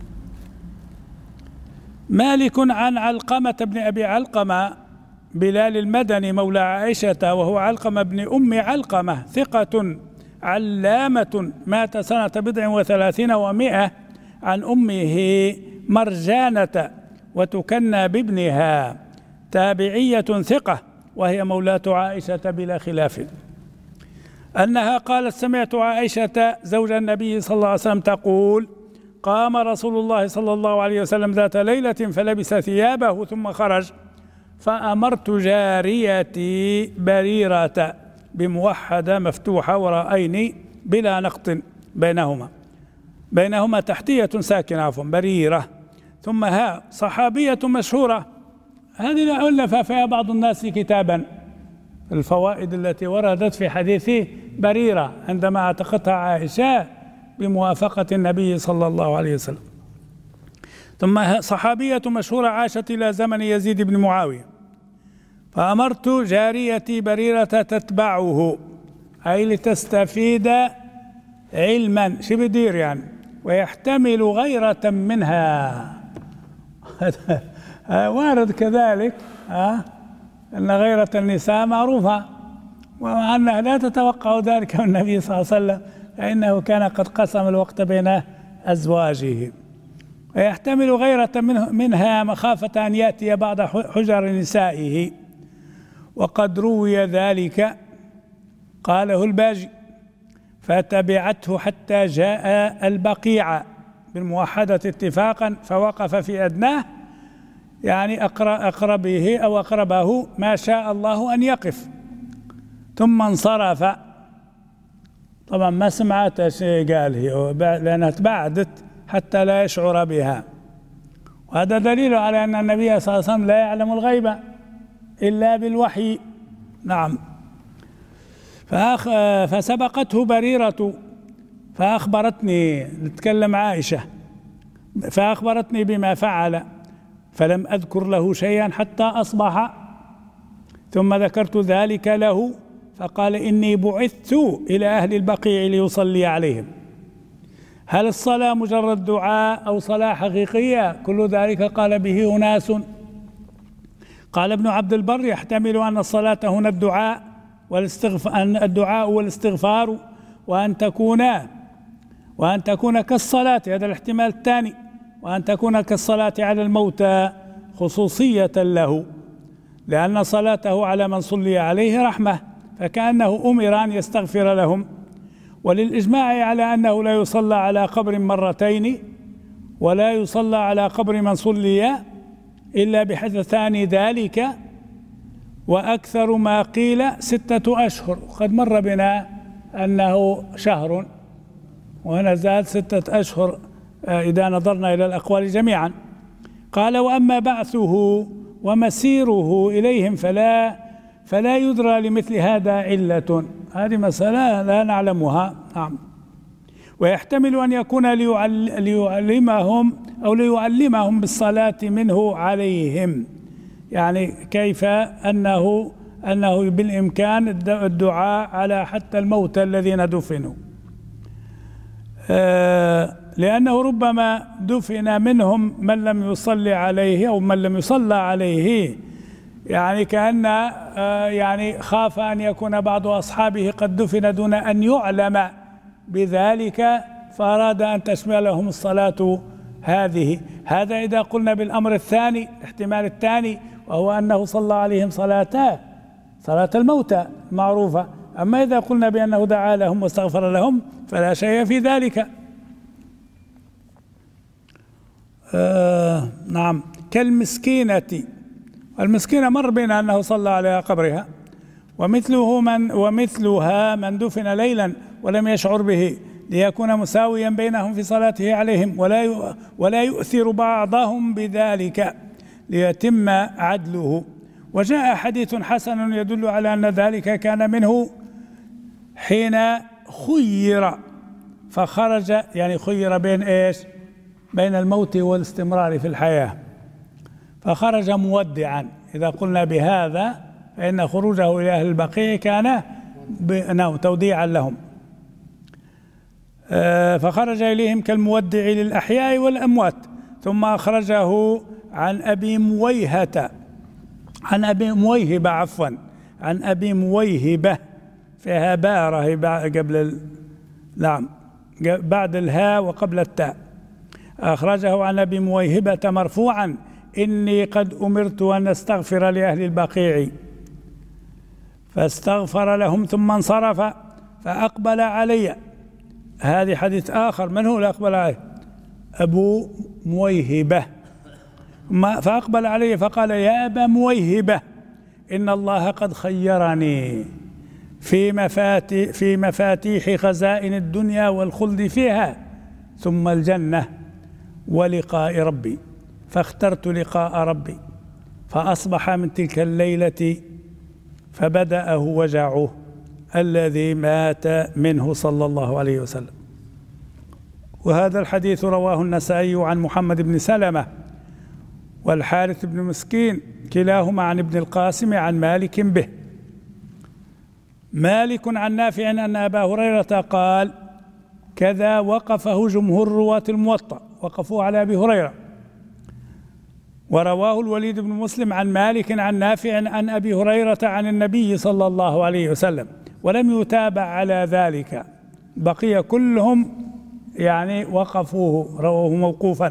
[SPEAKER 2] مالك عن علقمة بن أبي علقمة بلال المدني مولى عائشة، وهو علقمة بن أم علقمة، ثقة علامة، مات سنة 37 و100، عن أمه مرجانة وتكنى بابنها، تابعية ثقة، وهي مولاة عائشة بلا خلاف، أنها قالت سمعت عائشة زوج النبي صلى الله عليه وسلم تقول قام رسول الله صلى الله عليه وسلم ذات ليلة فلبس ثيابه ثم خرج، فأمرت جاريتي بريرة بموحدة مفتوحة ورأيني بلا نقط بينهما تحتية ساكنة، عفوا، بريرة، ثم ها صحابية مشهورة، هذه ألف فيها بعض الناس كتابا، الفوائد التي وردت في حديث بريرة عندما اعتقتها عائشة بموافقة النبي صلى الله عليه وسلم. ثم صحابية مشهورة عاشت إلى زمن يزيد بن معاوية، فأمرت جاريتي بريرة تتبعه، أي لتستفيد علما، شو بدير يعني، ويحتمل غيرة منها. وارد كذلك أن غيرة النساء معروفة، وأنها لا تتوقع ذلك من النبي صلى الله عليه وسلم، فإنه كان قد قسم الوقت بين أزواجه، ويحتمل غيرة منها مخافة أن يأتي بعض حجر نسائه، وقد روي ذلك قاله الباجي، فتبعته حتى جاء البقيع بالموحدة اتفاقا، فوقف في أدناه، يعني أقربه أو أقربه ما شاء الله أن يقف، ثم انصرف. طبعا ما سمعت شيء قال هي، لأنها تبعدت حتى لا يشعر بها، وهذا دليل على أن النبي صلى الله عليه وسلم لا يعلم الغيب إلا بالوحي. نعم، فسبقته بريرة فأخبرتني، نتكلم عائشة، فأخبرتني بما فعل، فلم أذكر له شيئا حتى أصبح، ثم ذكرت ذلك له فقال إني بعثت إلى أهل البقيع ليصلي عليهم. هل الصلاة مجرد دعاء أو صلاة حقيقية؟ كل ذلك قال به أناس. قال ابن عبد البر يحتمل أن الصلاة هنا الدعاء والاستغفار، وأن تكون كالصلاة، هذا الاحتمال الثاني، وأن تكون كالصلاة على الموتى خصوصية له، لأن صلاته على من صلي عليه رحمة، فكأنه أمر أن يستغفر لهم. وللإجماع على أنه لا يصلى على قبر مرتين، ولا يصلى على قبر من صلي إلا بحدثان ذلك، وأكثر ما قيل 6 أشهر، وقد مر بنا أنه شهر، وهنا زاد 6 أشهر إذا نظرنا إلى الأقوال جميعا. قال وأما بعثه ومسيره إليهم فلا يدرى لمثل هذا علة، هذه مسألة لا نعلمها. نعم، ويحتمل أن يكون ليعلمهم بالصلاة منه عليهم، يعني كيف أنه بالإمكان الدعاء على حتى الموتى الذين دفنوا، لأنه ربما دفن منهم من لم يصلي عليه أو من لم يصلى عليه، يعني كأن يعني خاف أن يكون بعض أصحابه قد دفن دون أن يعلم بذلك، فأراد أن تشملهم الصلاة هذه. هذا إذا قلنا بالأمر الثاني، الاحتمال الثاني، وهو أنه صلى عليهم صلاة الموتى معروفة. أما إذا قلنا بأنه دعا لهم واستغفر لهم فلا شيء في ذلك. نعم، كالمسكينة، المسكينة مر بنا أنه صلى على قبرها، ومثلها من دفن ليلا ولم يشعر به، ليكون مساويا بينهم في صلاته عليهم ولا يؤثر بعضهم بذلك ليتم عدله. وجاء حديث حسن يدل على أن ذلك كان منه حين خير فخرج، يعني خير بين إيش؟ بين الموت والاستمرار في الحياة، فخرج مودعا. إذا قلنا بهذا فإن خروجه إلى أهل البقيع كان توديعا لهم، فخرج إليهم كالمودع للأحياء والأموات. ثم أخرجه عن أبي مويهبة عن أبي مويهبة فيها باء قبل بعد الهاء وقبل التاء. أخرجه عن أبي مويهبة مرفوعا: إني قد أمرت أن أستغفر لأهل البقيع، فاستغفر لهم ثم انصرف فأقبل علي. هذه حديث آخر. من هو الأقبل عليه؟ أبو مويهبة. فأقبل علي فقال: يا أبا مويهبة، إن الله قد خيرني في مفاتيح خزائن الدنيا والخلد فيها ثم الجنة ولقاء ربي، فاخترت لقاء ربي. فأصبح من تلك الليلة فبدأه وجعه الذي مات منه صلى الله عليه وسلم. وهذا الحديث رواه النسائي عن محمد بن سلمة والحارث بن مسكين كلاهما عن ابن القاسم عن مالك به. مالك عن نافع أن أبا هريرة قال كذا وقفه جمهور رواة الموطأ، وقفوه على أبي هريرة. ورواه الوليد بن مسلم عن مالك عن نافع عن أبي هريرة عن النبي صلى الله عليه وسلم، ولم يتابع على ذلك. بقي كلهم يعني وقفوه، رواه موقوفا،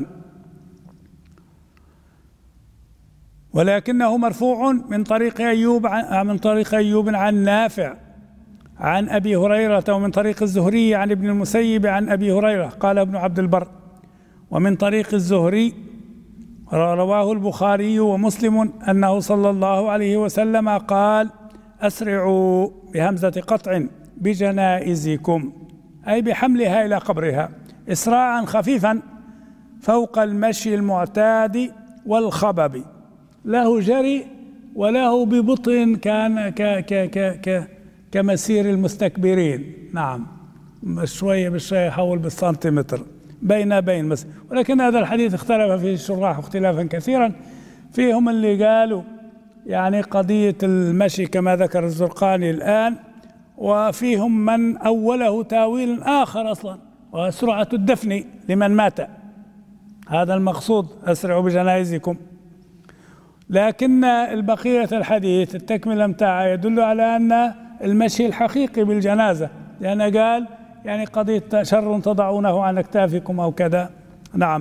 [SPEAKER 2] ولكنه مرفوع من طريق أيوب عن نافع عن أبي هريرة، ومن طريق الزهري عن ابن المسيب عن أبي هريرة. قال ابن عبد البر: ومن طريق الزهري رواه البخاري ومسلم أنه صلى الله عليه وسلم قال: أسرعوا بهمزة قطع بجنائزكم، أي بحملها إلى قبرها إسراعا خفيفا فوق المشي المعتاد والخبب، له جري وله ببطء كان كمسير المستكبرين. نعم، شوية بالشوية يحول بالسنتيمتر بين بس. ولكن هذا الحديث اختلف فيه الشراح اختلافا كثيرا، فيهم اللي قالوا يعني قضية المشي كما ذكر الزرقاني الآن، وفيهم من أوله تاويل آخر أصلا، وسرعة الدفن لمن مات، هذا المقصود، أسرعوا بجنائزكم. لكن البقية الحديث التكملة متاعه يدل على أن المشي الحقيقي بالجنازة، لأنه قال يعني قضية شر تضعونه عن أكتافكم أو كذا. نعم،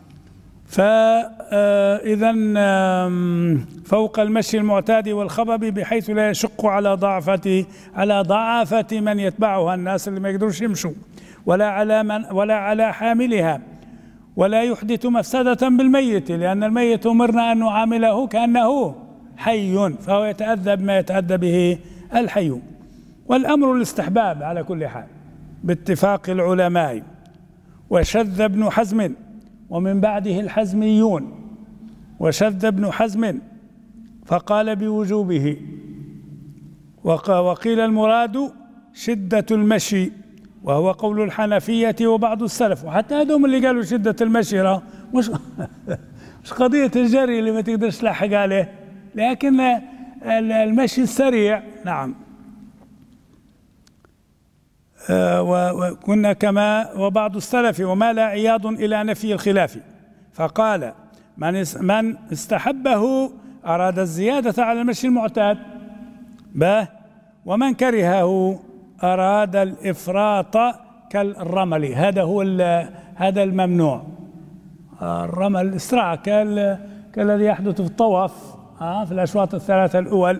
[SPEAKER 2] فإذا فوق المشي المعتاد والخبب بحيث لا يشق على ضعافة من يتبعها، الناس اللي ما يقدروش يمشوا، ولا على حاملها، ولا يحدث مفسدة بالميت، لأن الميت أمرنا أن نعامله كأنه حي، فهو يتأذى بما يتأذى به الحي. والأمر الاستحباب على كل حال باتفاق العلماء. وشذ ابن حزم ومن بعده الحزميون، وشذ ابن حزم فقال بوجوبه، وقيل المراد شدة المشي، وهو قول الحنفية وبعض السلف. وحتى هذول اللي قالوا شدة المشي مش قضية الجري اللي ما تقدرش تلحق عليه، لكن المشي السريع. نعم، وكنا كما وبعض السلف ومال عياض إلى نفي الخلاف، فقال من استحبه أراد الزيادة على المشي المعتاد، ومن كرهه أراد الإفراط كالرمل، هذا الممنوع. الرمل الإسراع كالذي يحدث في الطواف في الأشواط الثلاثة الأول.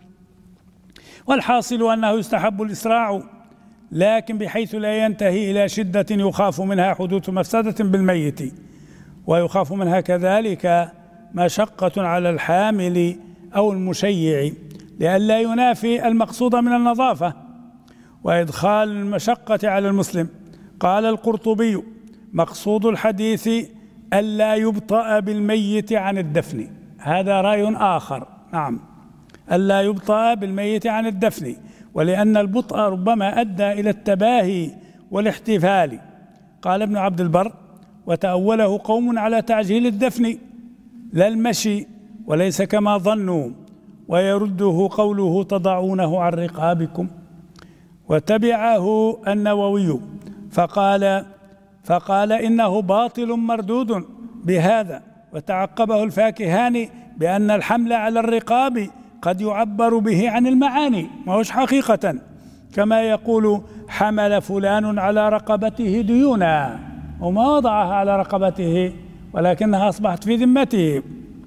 [SPEAKER 2] والحاصل أنه يستحب الإسراع، لكن بحيث لا ينتهي إلى شدة يخاف منها حدوث مفسدة بالميت، ويخاف منها كذلك مشقة على الحامل أو المشيع، لئلا ينافي المقصود من النظافة وإدخال المشقة على المسلم. قال القرطبي: مقصود الحديث ألا يبطأ بالميت عن الدفن. هذا رأي آخر. نعم، ألا يبطأ بالميت عن الدفن، ولأن البطء ربما أدى إلى التباهي والاحتفال. قال ابن عبد البر: وتأوله قوم على تعجيل الدفن لا المشي، وليس كما ظنوا، ويرده قوله: تضعونه عن رقابكم. وتبعه النووي فقال إنه باطل مردود بهذا. وتعقبه الفاكهاني بأن الحمل على الرقاب قد يعبر به عن المعاني، ما هوش حقيقة، كما يقول: حمل فلان على رقبته ديونا، وما وضعها على رقبته ولكنها أصبحت في ذمته،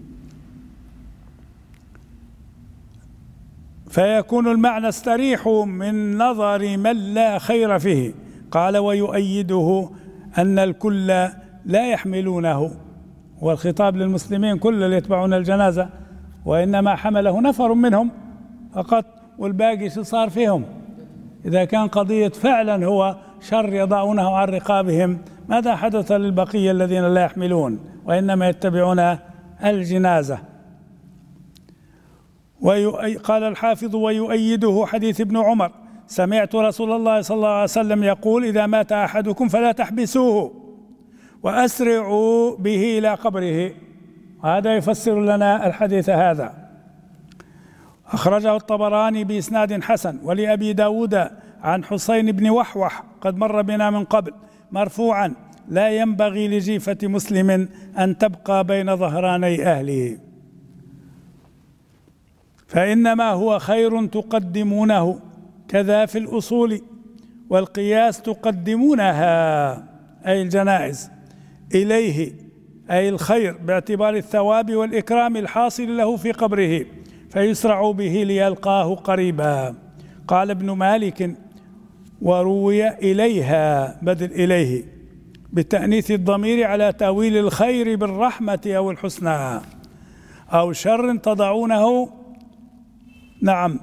[SPEAKER 2] فيكون المعنى استريح من نظر من لا خير فيه. قال: ويؤيده أن الكل لا يحملونه، والخطاب للمسلمين كل اللي يتبعون الجنازة، وإنما حمله نفر منهم فقط، والباقي شو صار فيهم؟ إذا كان قضية فعلا هو شر يضعونه عن رقابهم، ماذا حدث للبقية الذين لا يحملون وإنما يتبعون الجنازة؟ قال الحافظ: ويؤيده حديث ابن عمر: سمعت رسول الله صلى الله عليه وسلم يقول: إذا مات أحدكم فلا تحبسوه وأسرعوا به إلى قبره. هذا يفسر لنا الحديث هذا. أخرجه الطبراني بإسناد حسن، ولأبي داود عن حسين بن وحوح قد مر بنا من قبل مرفوعا: لا ينبغي لجيفة مسلم أن تبقى بين ظهراني أهله، فإنما هو خير تقدمونه، كذا في الأصول والقياس تقدمونها، أي الجنائز، إليه، أي الخير، باعتبار الثواب والإكرام الحاصل له في قبره، فيسرع به ليلقاه قريبا. قال ابن مالك: وروي إليها بدل إليه بتأنيث الضمير على تأويل الخير بالرحمة أو الحسنى، أو شر تضعونه نعم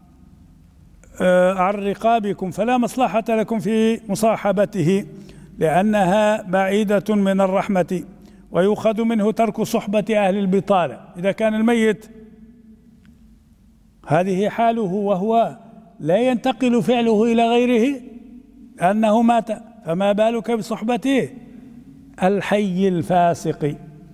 [SPEAKER 2] عن رقابكم، فلا مصلحة لكم في مصاحبته لأنها بعيدة من الرحمة. ويؤخذ منه ترك صحبة أهل البطالة. إذا كان الميت هذه حاله وهو لا ينتقل فعله إلى غيره أنه مات، فما بالك بصحبته الحي الفاسق.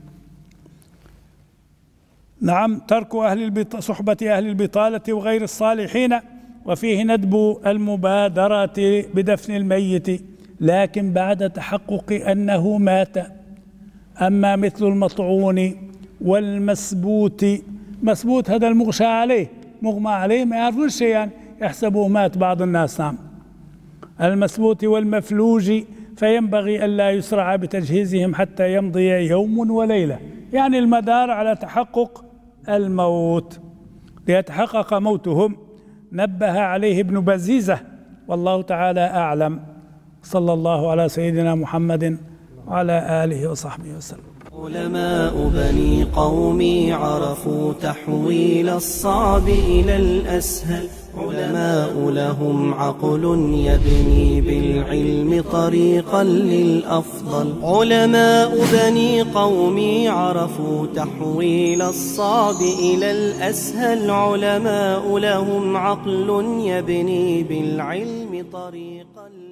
[SPEAKER 2] نعم، ترك صحبة أهل البطالة وغير الصالحين. وفيه ندب المبادرة بدفن الميت، لكن بعد تحقق أنه مات. أما مثل المطعون والمسبوت، مسبوت هذا المغشى عليه، مغمى عليه ما يعرفوش شيئا، يحسبوه مات بعض الناس. نعم، المسبوت والمفلوج، فينبغي ألا يسرع بتجهيزهم حتى يمضي يوم وليلة، يعني المدار على تحقق الموت. ليتحقق موتهم نبه عليه ابن بزيزة، والله تعالى أعلم. صلى الله على سيدنا محمد وعلى آله وصحبه وسلم.
[SPEAKER 1] علماء بني قومي عرفوا تحويل الصعب إلى الأسهل، علماء لهم عقل يبني بالعلم طريقا للأفضل. علماء بني قومي عرفوا تحويل الصعب إلى الأسهل، علماء لهم عقل يبني بالعلم طريقا